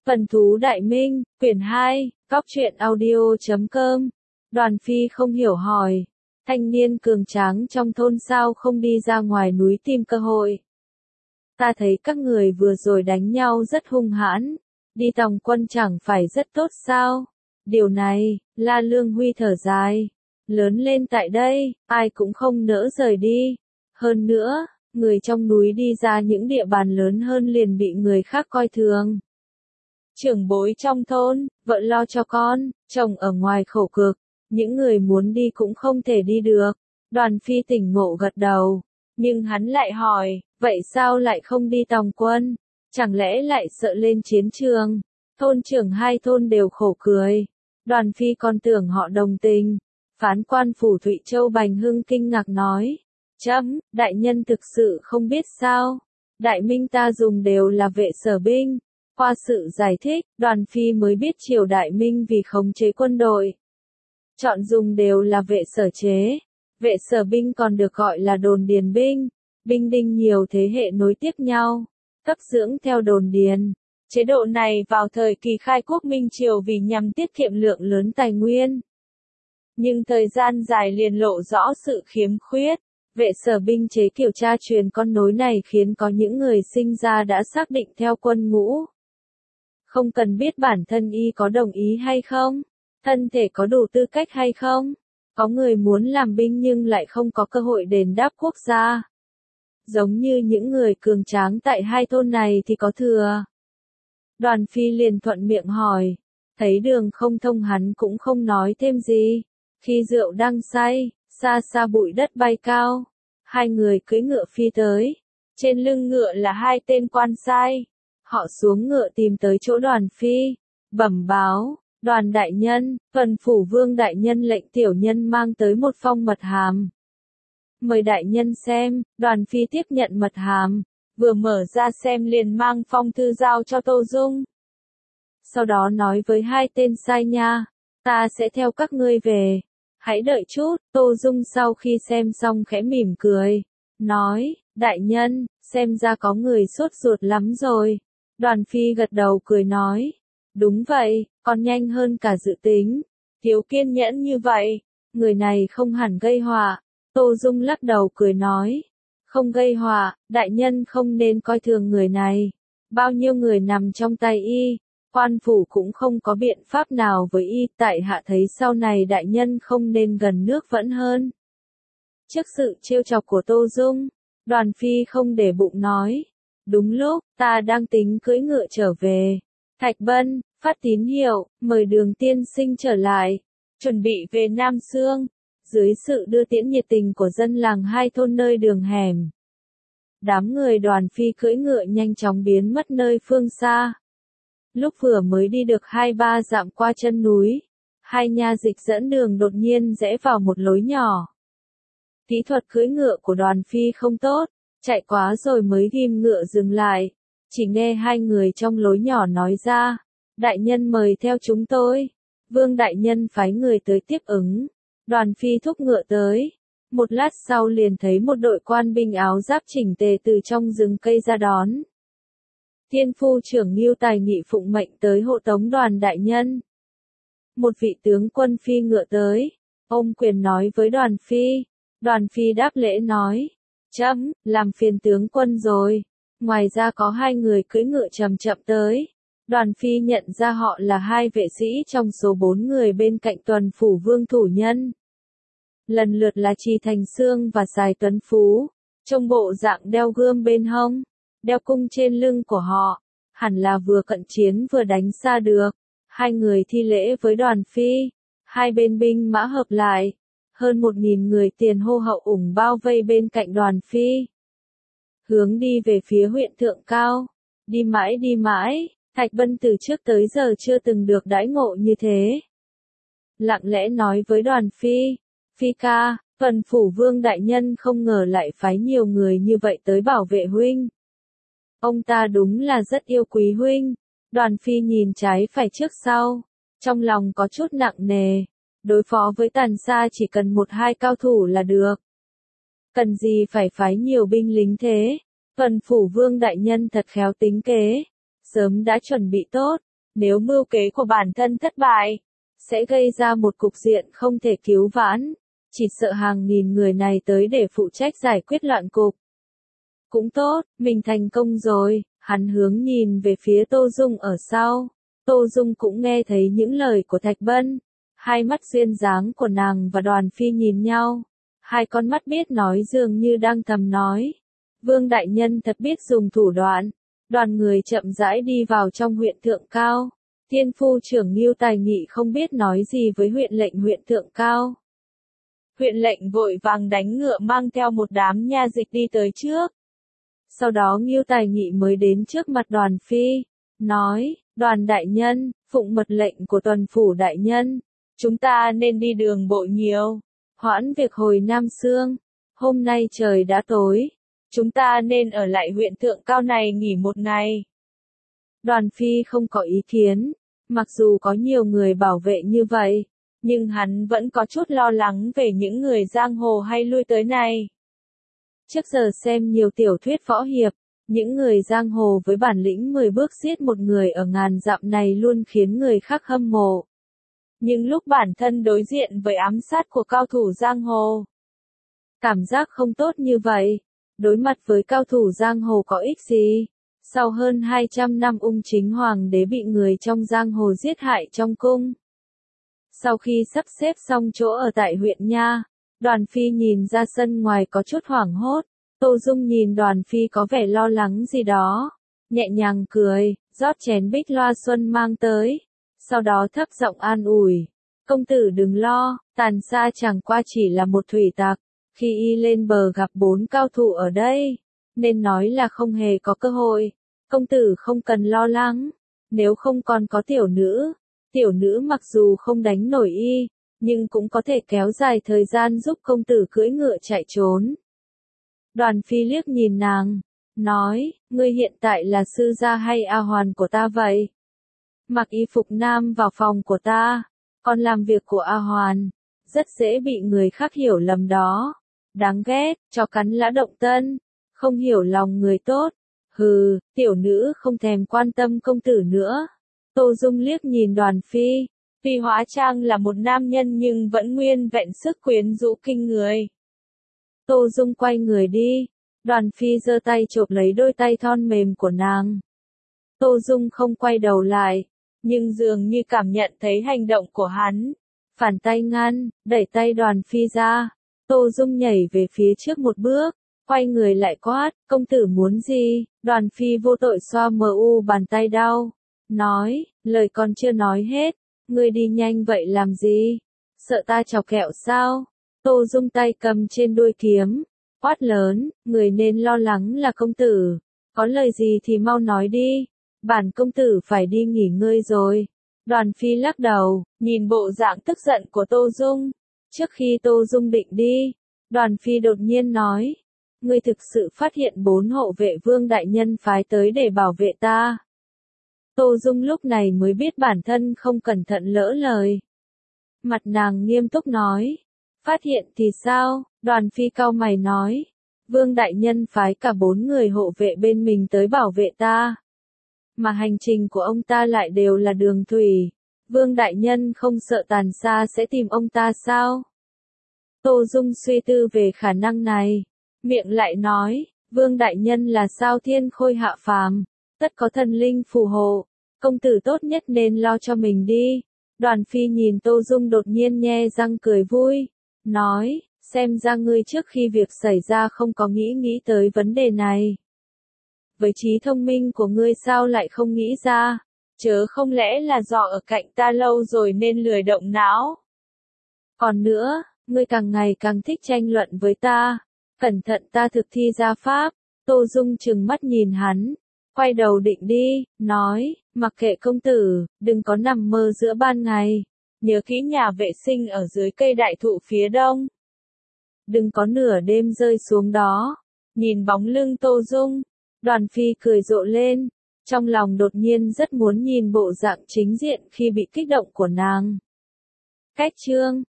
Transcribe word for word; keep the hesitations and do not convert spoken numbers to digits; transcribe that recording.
Vân Thú Đại Minh, quyển hai, góc truyện audio chấm com. Đoàn Phi không hiểu hỏi, thanh niên cường tráng trong thôn sao không đi ra ngoài núi tìm cơ hội. Ta thấy các người vừa rồi đánh nhau rất hung hãn, đi tòng quân chẳng phải rất tốt sao? Điều này, La Lương Huy thở dài, lớn lên tại đây, ai cũng không nỡ rời đi. Hơn nữa, người trong núi đi ra những địa bàn lớn hơn liền bị người khác coi thường. Trưởng bối trong thôn, vợ lo cho con, chồng ở ngoài khổ cực, những người muốn đi cũng không thể đi được. Đoàn Phi tỉnh ngộ gật đầu, nhưng hắn lại hỏi, vậy sao lại không đi tòng quân? Chẳng lẽ lại sợ lên chiến trường? Thôn trưởng hai thôn đều khổ cười. Đoàn Phi còn tưởng họ đồng tình. Phán quan phủ Thụy Châu Bành Hưng kinh ngạc nói, chấm, đại nhân thực sự không biết sao? Đại Minh ta dùng đều là vệ sở binh. Qua sự giải thích, Đoàn Phi mới biết triều Đại Minh vì khống chế quân đội, chọn dùng đều là vệ sở chế. Vệ sở binh còn được gọi là đồn điền binh, binh đinh nhiều thế hệ nối tiếp nhau, cấp dưỡng theo đồn điền. Chế độ này vào thời kỳ khai quốc Minh Triều vì nhằm tiết kiệm lượng lớn tài nguyên. Nhưng thời gian dài liền lộ rõ sự khiếm khuyết. Vệ sở binh chế kiểu cha truyền con nối này khiến có những người sinh ra đã xác định theo quân ngũ. Không cần biết bản thân y có đồng ý hay không, thân thể có đủ tư cách hay không. Có người muốn làm binh nhưng lại không có cơ hội đền đáp quốc gia. Giống như những người cường tráng tại hai thôn này thì có thừa. Đoàn Phi liền thuận miệng hỏi, thấy đường không thông hắn cũng không nói thêm gì. Khi rượu đang say, xa xa bụi đất bay cao, hai người cưỡi ngựa phi tới. Trên lưng ngựa là hai tên quan sai. Họ xuống ngựa tìm tới chỗ Đoàn Phi, bẩm báo, Đoàn đại nhân, Vân Phủ Vương đại nhân lệnh tiểu nhân mang tới một phong mật hàm. Mời đại nhân xem. Đoàn Phi tiếp nhận mật hàm, vừa mở ra xem liền mang phong thư giao cho Tô Dung. Sau đó nói với hai tên sai nha, ta sẽ theo các ngươi về, hãy đợi chút. Tô Dung sau khi xem xong khẽ mỉm cười, nói, đại nhân, xem ra có người sốt ruột lắm rồi. Đoàn Phi gật đầu cười nói, đúng vậy, còn nhanh hơn cả dự tính. Thiếu kiên nhẫn như vậy, người này không hẳn gây họa. Tô Dung lắc đầu cười nói, không gây họa, đại nhân không nên coi thường người này. Bao nhiêu người nằm trong tay y, quan phủ cũng không có biện pháp nào với y. Tại hạ thấy sau này đại nhân không nên gần nước vẫn hơn. Trước sự trêu chọc của Tô Dung, Đoàn Phi không để bụng nói, đúng lúc, ta đang tính cưỡi ngựa trở về. Thạch Bân, phát tín hiệu, mời Đường tiên sinh trở lại, chuẩn bị về Nam Xương. Dưới sự đưa tiễn nhiệt tình của dân làng hai thôn nơi đường hẻm, đám người Đoàn Phi cưỡi ngựa nhanh chóng biến mất nơi phương xa. Lúc vừa mới đi được hai ba dặm qua chân núi, hai nha dịch dẫn đường đột nhiên rẽ vào một lối nhỏ. Kỹ thuật cưỡi ngựa của Đoàn Phi không tốt, chạy quá rồi mới ghim ngựa dừng lại. Chỉ nghe hai người trong lối nhỏ nói ra, đại nhân mời theo chúng tôi. Vương đại nhân phái người tới tiếp ứng. Đoàn Phi thúc ngựa tới. Một lát sau liền thấy một đội quan binh áo giáp chỉnh tề từ trong rừng cây ra đón. Thiên phu trưởng Ngưu Tài Nghị phụng mệnh tới hộ tống Đoàn đại nhân. Một vị tướng quân phi ngựa tới, ôm quyền nói với Đoàn Phi. Đoàn Phi đáp lễ nói, chấm, làm phiền tướng quân rồi. Ngoài ra có hai người cưỡi ngựa chậm chậm tới. Đoàn Phi nhận ra họ là hai vệ sĩ trong số bốn người bên cạnh Tuần Phủ Vương thủ nhân. Lần lượt là Trì Thành Sương và Sài Tuấn Phú, trông bộ dạng đeo gươm bên hông, đeo cung trên lưng của họ, hẳn là vừa cận chiến vừa đánh xa được. Hai người thi lễ với Đoàn Phi, hai bên binh mã hợp lại, hơn một nghìn người tiền hô hậu ủng bao vây bên cạnh Đoàn Phi. Hướng đi về phía huyện Thượng Cao, đi mãi đi mãi, Thạch Bân từ trước tới giờ chưa từng được đãi ngộ như thế. Lặng lẽ nói với Đoàn Phi, Phi ca, Tuần Phủ Vương đại nhân không ngờ lại phái nhiều người như vậy tới bảo vệ huynh. Ông ta đúng là rất yêu quý huynh. Đoàn Phi nhìn trái phải trước sau, trong lòng có chút nặng nề. Đối phó với Tàn Sa chỉ cần một hai cao thủ là được. Cần gì phải phái nhiều binh lính thế? Tuần Phủ Vương đại nhân thật khéo tính kế, sớm đã chuẩn bị tốt, Nếu mưu kế của bản thân thất bại, sẽ gây ra một cục diện không thể cứu vãn, chỉ sợ hàng nghìn người này tới để phụ trách giải quyết loạn cục. Cũng tốt, mình thành công rồi, hắn hướng nhìn về phía Tô Dung ở sau. Tô Dung cũng nghe thấy những lời của Thạch Bân. Hai mắt duyên dáng của nàng và Đoàn Phi nhìn nhau. Hai con mắt biết nói dường như đang thầm nói. Vương đại nhân thật biết dùng thủ đoạn. Đoàn người chậm rãi đi vào trong huyện Thượng Cao. Thiên phu trưởng Ngưu Tài Nghị không biết nói gì với huyện lệnh huyện Thượng Cao. Huyện lệnh vội vàng đánh ngựa mang theo một đám nha dịch đi tới trước. Sau đó Ngưu Tài Nghị mới đến trước mặt Đoàn Phi, nói, Đoàn đại nhân, phụng mật lệnh của tuần phủ đại nhân, chúng ta nên đi đường bộ nhiều, hoãn việc hồi Nam Sương, hôm nay trời đã tối, chúng ta nên ở lại huyện Thượng Cao này nghỉ một ngày. Đoàn Phi không có ý kiến, mặc dù có nhiều người bảo vệ như vậy, nhưng hắn vẫn có chút lo lắng về những người giang hồ hay lui tới này. Trước giờ xem nhiều tiểu thuyết võ hiệp, những người giang hồ với bản lĩnh mười bước giết một người ở ngàn dặm này luôn khiến người khác hâm mộ. Nhưng lúc bản thân đối diện với ám sát của cao thủ giang hồ, cảm giác không tốt như vậy. Đối mặt với cao thủ giang hồ có ích gì? Sau hơn hai trăm năm ung chính hoàng đế bị người trong giang hồ giết hại trong cung. Sau khi sắp xếp xong chỗ ở tại huyện Nha, Đoàn Phi nhìn ra sân ngoài có chút hoảng hốt. Tô Dung nhìn Đoàn Phi có vẻ lo lắng gì đó, nhẹ nhàng cười, rót chén bích loa xuân mang tới. Sau đó thấp giọng an ủi, công tử đừng lo, Tàn Sa chẳng qua chỉ là một thủy tặc, khi y lên bờ gặp bốn cao thủ ở đây, nên nói là không hề có cơ hội, công tử không cần lo lắng, nếu không còn có tiểu nữ, tiểu nữ mặc dù không đánh nổi y, nhưng cũng có thể kéo dài thời gian giúp công tử cưỡi ngựa chạy trốn. Đoàn Phi liếc nhìn nàng, nói, ngươi hiện tại là sư gia hay A Hoàn của ta vậy? Mặc y phục nam vào phòng của ta, còn làm việc của A Hoàn, rất dễ bị người khác hiểu lầm đó. Đáng ghét, cho cắn lã động tân, không hiểu lòng người tốt. Hừ, tiểu nữ không thèm quan tâm công tử nữa. Tô Dung liếc nhìn Đoàn Phi, tuy hóa trang là một nam nhân nhưng vẫn nguyên vẹn sức quyến rũ kinh người. Tô Dung quay người đi, Đoàn Phi giơ tay chộp lấy đôi tay thon mềm của nàng. Tô Dung không quay đầu lại, nhưng dường như cảm nhận thấy hành động của hắn. Phản tay ngăn, đẩy tay Đoàn Phi ra. Tô Dung nhảy về phía trước một bước, quay người lại quát, công tử muốn gì? Đoàn Phi vô tội xoa mờ u bàn tay đau, nói, lời còn chưa nói hết, ngươi đi nhanh vậy làm gì? Sợ ta chọc kẹo sao? Tô Dung tay cầm trên đuôi kiếm, quát lớn, người nên lo lắng là công tử, có lời gì thì mau nói đi, bản công tử phải đi nghỉ ngơi rồi. Đoàn Phi lắc đầu, nhìn bộ dạng tức giận của Tô Dung. Trước khi Tô Dung định đi, Đoàn Phi đột nhiên nói, ngươi thực sự phát hiện bốn hộ vệ Vương đại nhân phái tới để bảo vệ ta. Tô Dung lúc này mới biết bản thân không cẩn thận lỡ lời. Mặt nàng nghiêm túc nói, phát hiện thì sao? Đoàn Phi cau mày nói, Vương đại nhân phái cả bốn người hộ vệ bên mình tới bảo vệ ta. Mà hành trình của ông ta lại đều là đường thủy. Vương đại nhân không sợ Tàn Sa sẽ tìm ông ta sao? Tô Dung suy tư về khả năng này, miệng lại nói, Vương đại nhân là sao thiên khôi hạ phàm, tất có thần linh phù hộ, công tử tốt nhất nên lo cho mình đi. Đoàn Phi nhìn Tô Dung đột nhiên nhe răng cười vui, nói, xem ra ngươi trước khi việc xảy ra không có nghĩ nghĩ tới vấn đề này. Với trí thông minh của ngươi sao lại không nghĩ ra, chớ không lẽ là do ở cạnh ta lâu rồi nên lười động não. Còn nữa, ngươi càng ngày càng thích tranh luận với ta, cẩn thận ta thực thi ra pháp. Tô Dung trừng mắt nhìn hắn, quay đầu định đi, nói, mặc kệ công tử, đừng có nằm mơ giữa ban ngày, nhớ kỹ nhà vệ sinh ở dưới cây đại thụ phía đông. Đừng có nửa đêm rơi xuống đó. Nhìn bóng lưng Tô Dung, Đoàn Phi cười rộ lên, trong lòng đột nhiên rất muốn nhìn bộ dạng chính diện khi bị kích động của nàng. Cách chương